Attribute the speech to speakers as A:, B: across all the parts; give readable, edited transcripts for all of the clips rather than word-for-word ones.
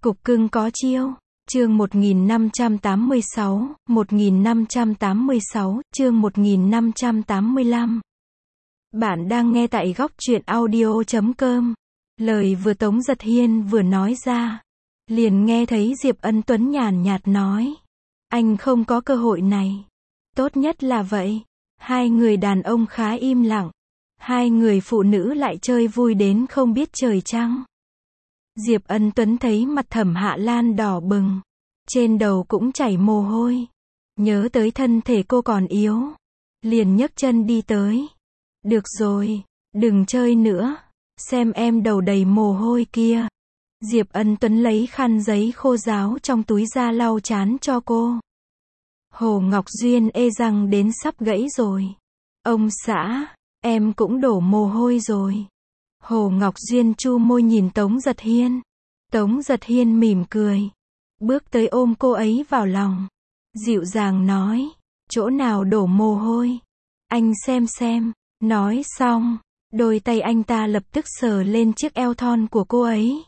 A: Cục cưng có chiêu. Chương 1586, chương 1585. Bạn đang nghe tại góc truyện audio.com. Lời vừa Tống Giật Hiên vừa nói ra, liền nghe thấy Diệp Ân Tuấn nhàn nhạt nói. Anh không có cơ hội này. Tốt nhất là vậy. Hai người đàn ông khá im lặng. Hai người phụ nữ lại chơi vui đến không biết trời trăng. Diệp Ân Tuấn thấy mặt Thẩm Hạ Lan đỏ bừng. Trên đầu cũng chảy mồ hôi. Nhớ tới thân thể cô còn yếu. Liền nhấc chân đi tới. Được rồi, đừng chơi nữa. Xem em đầu đầy mồ hôi kia. Diệp Ân Tuấn lấy khăn giấy khô ráo trong túi ra lau trán cho cô. Hồ Ngọc Duyên ê răng đến sắp gãy rồi. Ông xã, em cũng đổ mồ hôi rồi. Hồ Ngọc Duyên chu môi nhìn Tống Giật Hiên. Tống Giật Hiên mỉm cười. Bước tới ôm cô ấy vào lòng. Dịu dàng nói. Chỗ nào đổ mồ hôi? Anh xem. Nói xong, đôi tay anh ta lập tức sờ lên chiếc eo thon của cô ấy.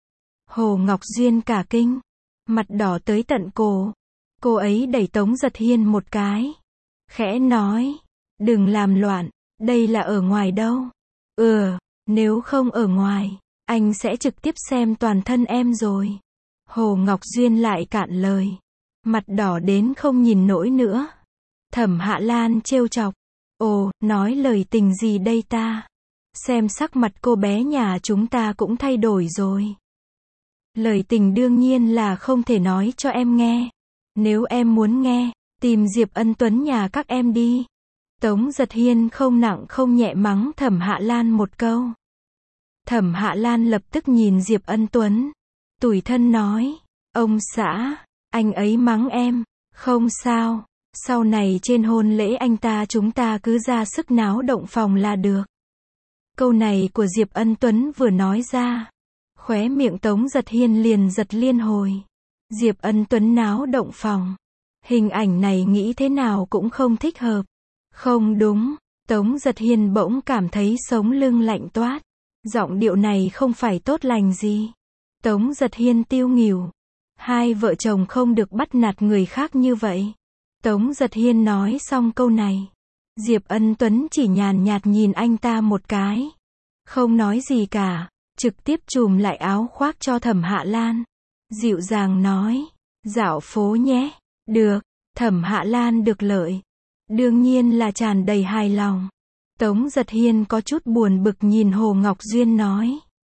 A: Hồ Ngọc Duyên cả kinh. Mặt đỏ tới tận cổ. Cô ấy đẩy Tống Giật Hiên một cái. Khẽ nói. Đừng làm loạn, đây là ở ngoài đâu. Nếu không ở ngoài, anh sẽ trực tiếp xem toàn thân em rồi. Hồ Ngọc Duyên lại cạn lời. Mặt đỏ đến không nhìn nổi nữa. Thẩm Hạ Lan trêu chọc. Ồ, nói lời tình gì đây ta? Xem sắc mặt cô bé nhà chúng ta cũng thay đổi rồi. Lời tình đương nhiên là không thể nói cho em nghe. Nếu em muốn nghe, tìm Diệp Ân Tuấn nhà các em đi. Tống Giật Hiên không nặng không nhẹ mắng Thẩm Hạ Lan một câu. Thẩm Hạ Lan lập tức nhìn Diệp Ân Tuấn. Tủi thân nói. Ông xã, anh ấy mắng em. Không sao. Sau này trên hôn lễ anh ta chúng ta cứ ra sức náo động phòng là được. Câu này của Diệp Ân Tuấn vừa nói ra. Khóe miệng Tống Giật Hiên liền giật liên hồi. Diệp Ân Tuấn náo động phòng. Hình ảnh này nghĩ thế nào cũng không thích hợp. Không đúng. Tống Giật Hiên bỗng cảm thấy sống lưng lạnh toát. Giọng điệu này không phải tốt lành gì. Tống Giật Hiên tiêu nghỉu. Hai vợ chồng không được bắt nạt người khác như vậy. Tống Giật Hiên nói xong câu này. Diệp Ân Tuấn chỉ nhàn nhạt nhìn anh ta một cái. Không nói gì cả. Trực tiếp chùm lại áo khoác cho Thẩm Hạ Lan. Dịu dàng nói. Dạo phố nhé. Được. Thẩm Hạ Lan được lợi. Đương nhiên là tràn đầy hài lòng. Tống Giật Hiên có chút buồn bực nhìn Hồ Ngọc Duyên nói.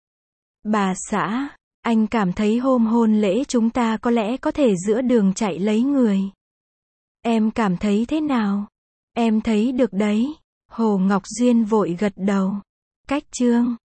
A: Bà xã, anh cảm thấy hôm hôn lễ chúng ta có lẽ có thể giữa đường chạy lấy người. Em cảm thấy thế nào? Em thấy được đấy. Hồ Ngọc Duyên vội gật đầu. Cách chương